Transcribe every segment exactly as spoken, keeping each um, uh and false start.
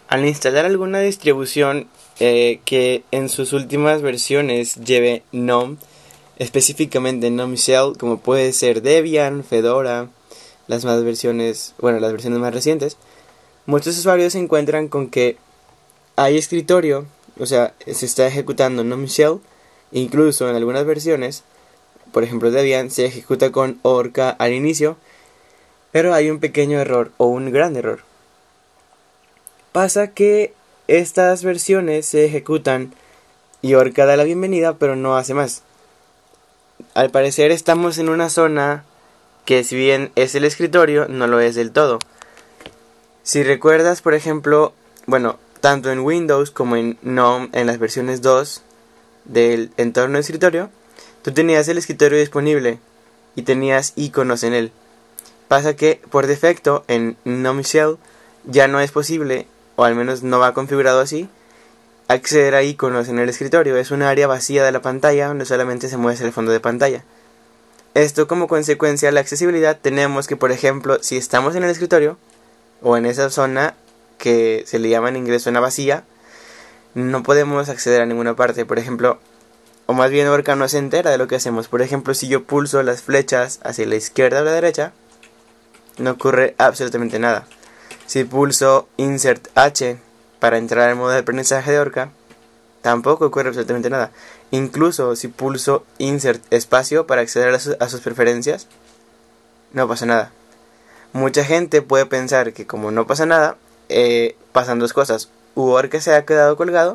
Al instalar alguna distribución eh, que en sus últimas versiones lleve GNOME, específicamente GNOME Shell, como puede ser Debian, Fedora, las más versiones, bueno, las versiones más recientes, muchos usuarios se encuentran con que hay escritorio, o sea, se está ejecutando GNOME Shell, incluso en algunas versiones, por ejemplo Debian, se ejecuta con Orca al inicio, pero hay un pequeño error o un gran error. Pasa que estas versiones se ejecutan y Orca da la bienvenida, pero no hace más. Al parecer estamos en una zona que, si bien es el escritorio, no lo es del todo. Si recuerdas, por ejemplo, bueno, tanto en Windows como en GNOME, en las versiones dos del entorno de escritorio, tú tenías el escritorio disponible y tenías iconos en él. Pasa que por defecto en GNOME Shell ya no es posible, o al menos no va configurado así, acceder a iconos en el escritorio. Es un área vacía de la pantalla donde solamente se muestra el fondo de pantalla. Esto, como consecuencia de la accesibilidad, tenemos que, por ejemplo, si estamos en el escritorio o en esa zona que se le llama en inglés zona vacía, no podemos acceder a ninguna parte. Por ejemplo, o más bien Orca no se entera de lo que hacemos. Por ejemplo, si yo pulso las flechas hacia la izquierda o la derecha, no ocurre absolutamente nada. Si pulso Insert H para entrar al modo de aprendizaje de Orca, tampoco ocurre absolutamente nada. Incluso si pulso Insert espacio para acceder a, su, a sus preferencias, no pasa nada. Mucha gente puede pensar que como no pasa nada, eh, pasan dos cosas: u Orca se ha quedado colgado,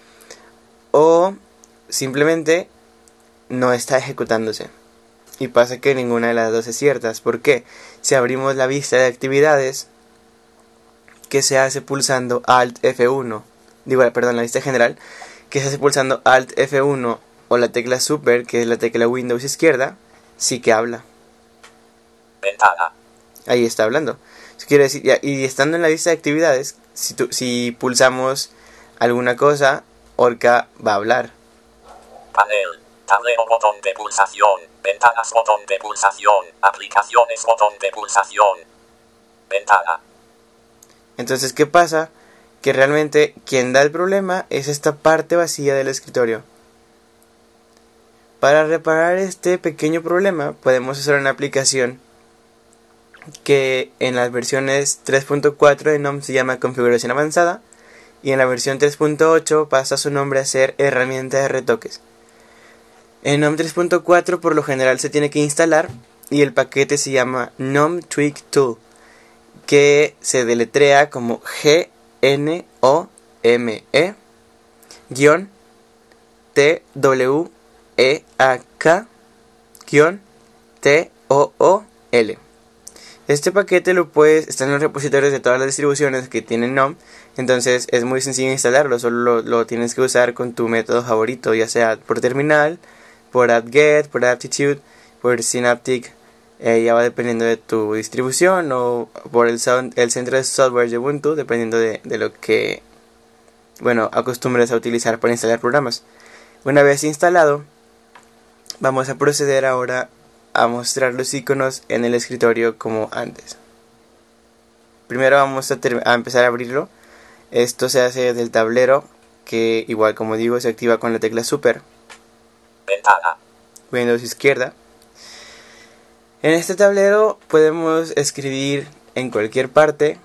o simplemente no está ejecutándose. Y pasa que ninguna de las dos es cierta. ¿Por qué? Si abrimos la vista de actividades, que se hace pulsando Alt F uno, digo, perdón, la vista general, que se hace pulsando Alt F uno o la tecla Super, que es la tecla Windows izquierda, sí que habla. Ventana. Ahí está hablando. Eso quiere decir, y estando en la vista de actividades, si, tu, si pulsamos alguna cosa, Orca va a hablar. Panel. Tablero, botón de pulsación. Ventanas, botón de pulsación. Aplicaciones, botón de pulsación. Ventana. Entonces, ¿qué pasa? Que realmente quien da el problema es esta parte vacía del escritorio. Para reparar este pequeño problema, podemos usar una aplicación que en las versiones tres punto cuatro de GNOME se llama Configuración Avanzada, y en la versión tres punto ocho pasa su nombre a ser Herramienta de Retoques. En GNOME tres punto cuatro por lo general se tiene que instalar, y el paquete se llama GNOME Tweak Tool, que se deletrea como G N O M E guión T W E A K guión T O O L. Este paquete lo puedes, está en los repositorios de todas las distribuciones que tienen GNOME, entonces es muy sencillo instalarlo. Solo lo, lo tienes que usar con tu método favorito, ya sea por terminal, por apt-get, por aptitude, por synaptic. Eh, ya va dependiendo de tu distribución, o por el, sound, el centro de software de Ubuntu, dependiendo de, de lo que, bueno, acostumbres a utilizar para instalar programas. Una vez instalado, vamos a proceder ahora a mostrar los iconos en el escritorio como antes. Primero vamos a, a empezar a abrirlo. Esto se hace desde el tablero, que igual, como digo, se activa con la tecla Super. Ventana. Windows izquierda. En este tablero podemos escribir en cualquier parte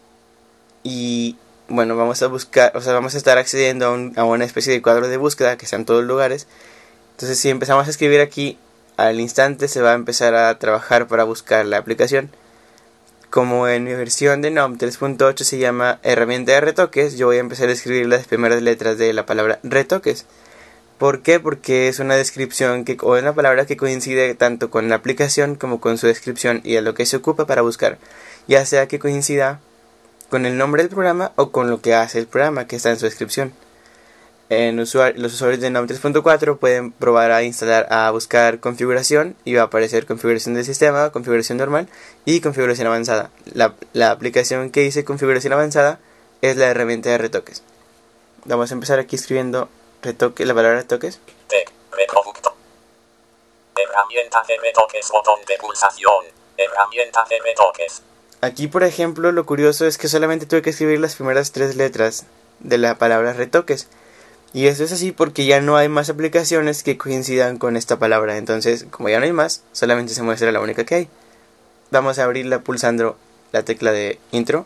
y, bueno, vamos a buscar, o sea, vamos a estar accediendo a, un, a una especie de cuadro de búsqueda que está en todos lugares. Entonces, si empezamos a escribir aquí, al instante se va a empezar a trabajar para buscar la aplicación. Como en mi versión de GNOME tres punto ocho se llama Herramienta de Retoques, yo voy a empezar a escribir las primeras letras de la palabra retoques. ¿Por qué? Porque es una descripción que, o una palabra que coincide tanto con la aplicación como con su descripción y a lo que se ocupa para buscar, ya sea que coincida con el nombre del programa o con lo que hace el programa que está en su descripción. En usuar- los usuarios de GNOME tres punto cuatro pueden probar a instalar, a buscar configuración, y va a aparecer configuración del sistema, configuración normal y configuración avanzada. La, la aplicación que dice configuración avanzada es la herramienta de retoques. Vamos a empezar aquí escribiendo retoque, la palabra retoques. T, reproducto. Herramienta de retoques, botón de pulsación. Herramienta de retoques. Aquí, por ejemplo, lo curioso es que solamente tuve que escribir las primeras tres letras de la palabra retoques. Y eso es así porque ya no hay más aplicaciones que coincidan con esta palabra. Entonces, como ya no hay más, solamente se muestra la única que hay. Vamos a abrirla pulsando la tecla de intro.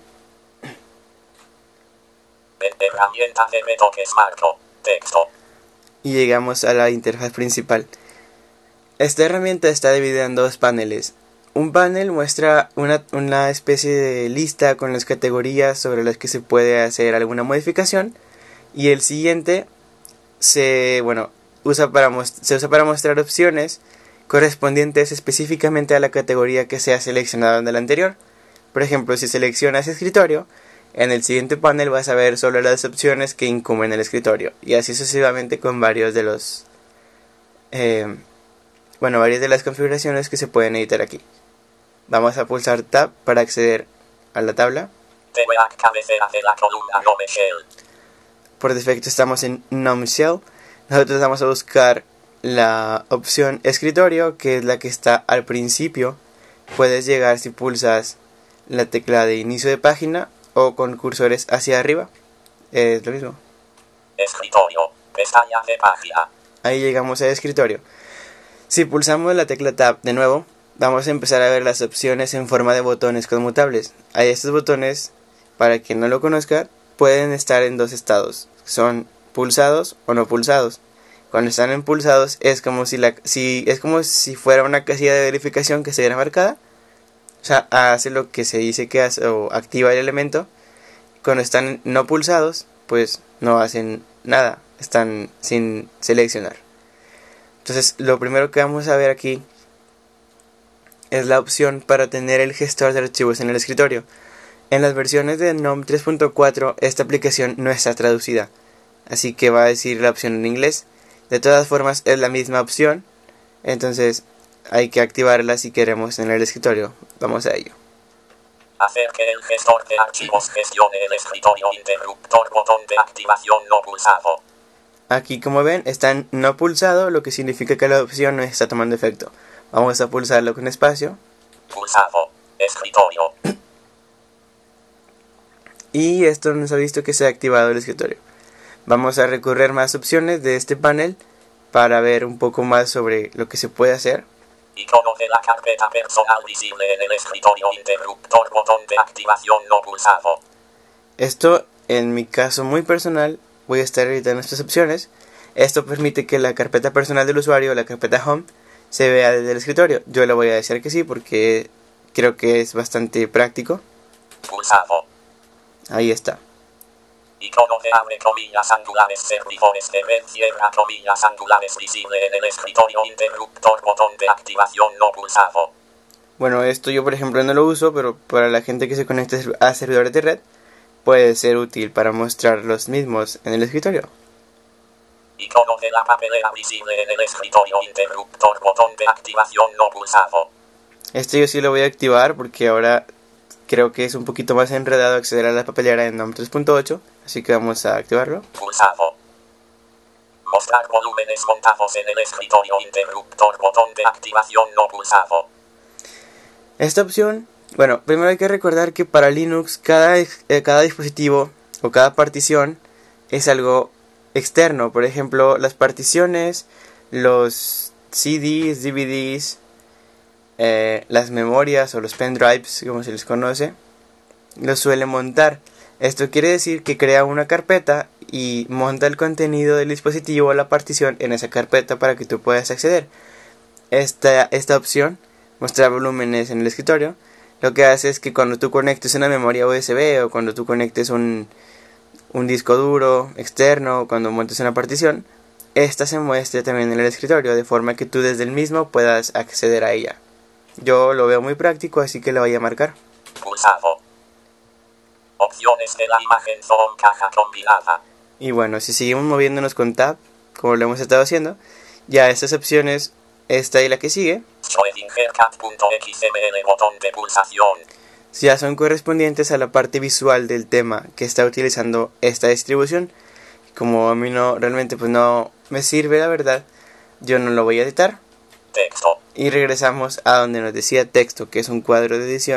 Herramienta de retoques marco. Texto. Y llegamos a la interfaz principal. Esta herramienta está dividida en dos paneles. Un panel muestra una, una especie de lista con las categorías sobre las que se puede hacer alguna modificación. Y el siguiente se, bueno, usa para se usa para mostrar opciones correspondientes específicamente a la categoría que se ha seleccionado en el anterior. Por ejemplo, si seleccionas escritorio, en el siguiente panel vas a ver solo las opciones que incumben el escritorio. Y así sucesivamente con varios de los... Eh, bueno, varias de las configuraciones que se pueden editar aquí. Vamos a pulsar Tab para acceder a la tabla. Cabecera de la columna Nome Shell. Por defecto estamos en Nome Shell. Nosotros vamos a buscar la opción escritorio, que es la que está al principio. Puedes llegar si pulsas la tecla de inicio de página o con cursores hacia arriba. Es lo mismo. Escritorio, pestaña de página. Ahí llegamos a escritorio. Si pulsamos la tecla Tab de nuevo, vamos a empezar a ver las opciones en forma de botones conmutables. Hay estos botones, para quien no lo conozca, pueden estar en dos estados. Son pulsados o no pulsados. Cuando están en pulsados es como si, la, si, es como si fuera una casilla de verificación que se viera marcada. O sea, hace lo que se dice que hace o activa el elemento. Cuando están no pulsados, pues no hacen nada. Están sin seleccionar. Entonces, lo primero que vamos a ver aquí es la opción para tener el gestor de archivos en el escritorio. En las versiones de GNOME tres punto cuatro esta aplicación no está traducida, así que va a decir la opción en inglés. De todas formas es la misma opción, entonces hay que activarla si queremos en el escritorio. Vamos a ello. Hacer que el gestor de archivos gestione el escritorio. Interruptor, botón de activación no pulsado. Aquí, como ven, está en no pulsado, lo que significa que la opción no está tomando efecto. Vamos a pulsarlo con espacio. Pulsado. Escritorio. Y esto nos ha visto que se ha activado el escritorio. Vamos a recorrer más opciones de este panel para ver un poco más sobre lo que se puede hacer. Icono de la carpeta personal visible en el escritorio. Interruptor, botón de activación no pulsado. Esto, en mi caso muy personal, voy a estar editando estas opciones. Esto permite que la carpeta personal del usuario, la carpeta Home, se vea desde el escritorio. Yo le voy a decir que sí porque creo que es bastante práctico. Pulsado. Ahí está. Icono de abre comillas angulares servidores de red cierra comillas angulares visible en el escritorio. Interruptor, botón de activación no pulsado. Bueno, esto yo por ejemplo no lo uso, pero para la gente que se conecte a servidores de red puede ser útil para mostrar los mismos en el escritorio. Icono de la papelera visible en el escritorio. Interruptor, botón de activación no pulsado. Esto yo sí lo voy a activar porque ahora creo que es un poquito más enredado acceder a la papelera en GNOME tres punto ocho, así que vamos a activarlo. Pulsado. Mostrar volúmenes montados en el escritorio. Interruptor, botón de activación no pulsado. Esta opción, bueno, primero hay que recordar que para Linux cada, eh, cada dispositivo o cada partición es algo externo. Por ejemplo, las particiones, los C Ds, D V Ds, eh, las memorias o los pendrives, como se les conoce, los suele montar. Esto quiere decir que crea una carpeta y monta el contenido del dispositivo o la partición en esa carpeta para que tú puedas acceder. Esta, esta opción, mostrar volúmenes en el escritorio, lo que hace es que cuando tú conectes una memoria U S B o cuando tú conectes un, un disco duro externo, cuando montes una partición, esta se muestre también en el escritorio, de forma que tú desde el mismo puedas acceder a ella. Yo lo veo muy práctico, así que lo voy a marcar. Pulsado. Opciones de la imagen son caja combinada. Y bueno, si seguimos moviéndonos con Tab, como lo hemos estado haciendo, ya estas opciones, esta y la que sigue, Schrödinger-cat.xml, botón de pulsación. ya son correspondientes a la parte visual del tema que está utilizando esta distribución. Como a mí no, realmente pues no me sirve, la verdad, yo no lo voy a editar. Texto. Y regresamos a donde nos decía texto, que es un cuadro de edición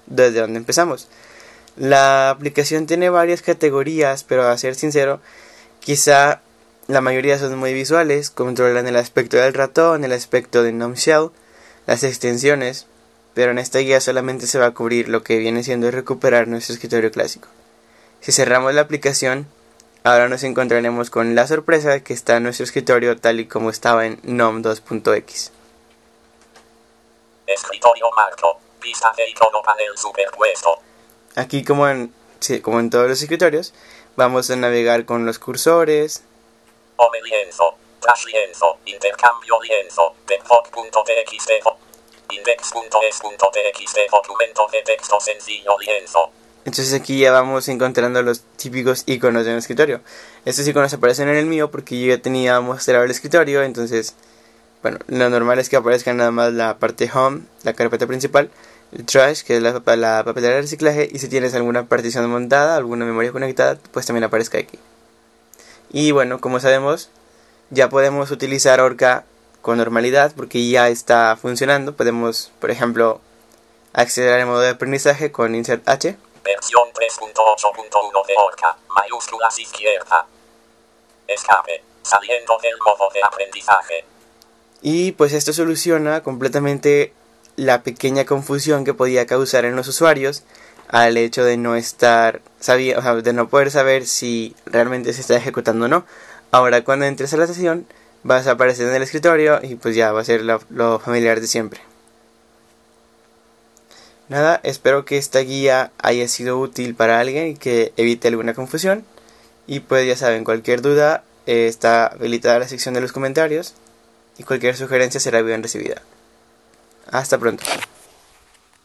desde donde empezamos. La aplicación tiene varias categorías, pero a ser sincero, quizá la mayoría son muy visuales, controlan el aspecto del ratón, el aspecto de Gnome Shell, las extensiones, pero en esta guía solamente se va a cubrir lo que viene siendo recuperar nuestro escritorio clásico. Si cerramos la aplicación, ahora nos encontraremos con la sorpresa de que está nuestro escritorio tal y como estaba en Gnome dos punto equis. Escritorio marco, vista de icono panel superpuesto. Aquí como en, sí, como en todos los escritorios, vamos a navegar con los cursores. Home lienzo, trash lienzo, intercambio lienzo, depot.txt, index.es.txt, documento de texto sencillo lienzo. Entonces aquí ya vamos encontrando los típicos iconos de un escritorio. Estos iconos aparecen en el mío porque yo ya tenía mostrado el escritorio, entonces, bueno, lo normal es que aparezca nada más la parte home, la carpeta principal, el trash, que es la, la papelera de reciclaje, y si tienes alguna partición montada, alguna memoria conectada, pues también aparezca aquí. Y bueno, como sabemos, ya podemos utilizar Orca con normalidad porque ya está funcionando. Podemos, por ejemplo, acceder al modo de aprendizaje con Insert H. Versión tres punto ocho punto uno de Orca, mayúsculas izquierda. Escape, saliendo del modo de aprendizaje. Y pues esto soluciona completamente la pequeña confusión que podía causar en los usuarios al hecho de no estar sabía, o sea, de no poder saber si realmente se está ejecutando o no. Ahora cuando entres a la sesión vas a aparecer en el escritorio y pues ya va a ser lo, lo familiar de siempre. Nada, espero que esta guía haya sido útil para alguien y que evite alguna confusión. Y pues ya saben, cualquier duda eh, está habilitada la sección de los comentarios y cualquier sugerencia será bien recibida. Hasta pronto.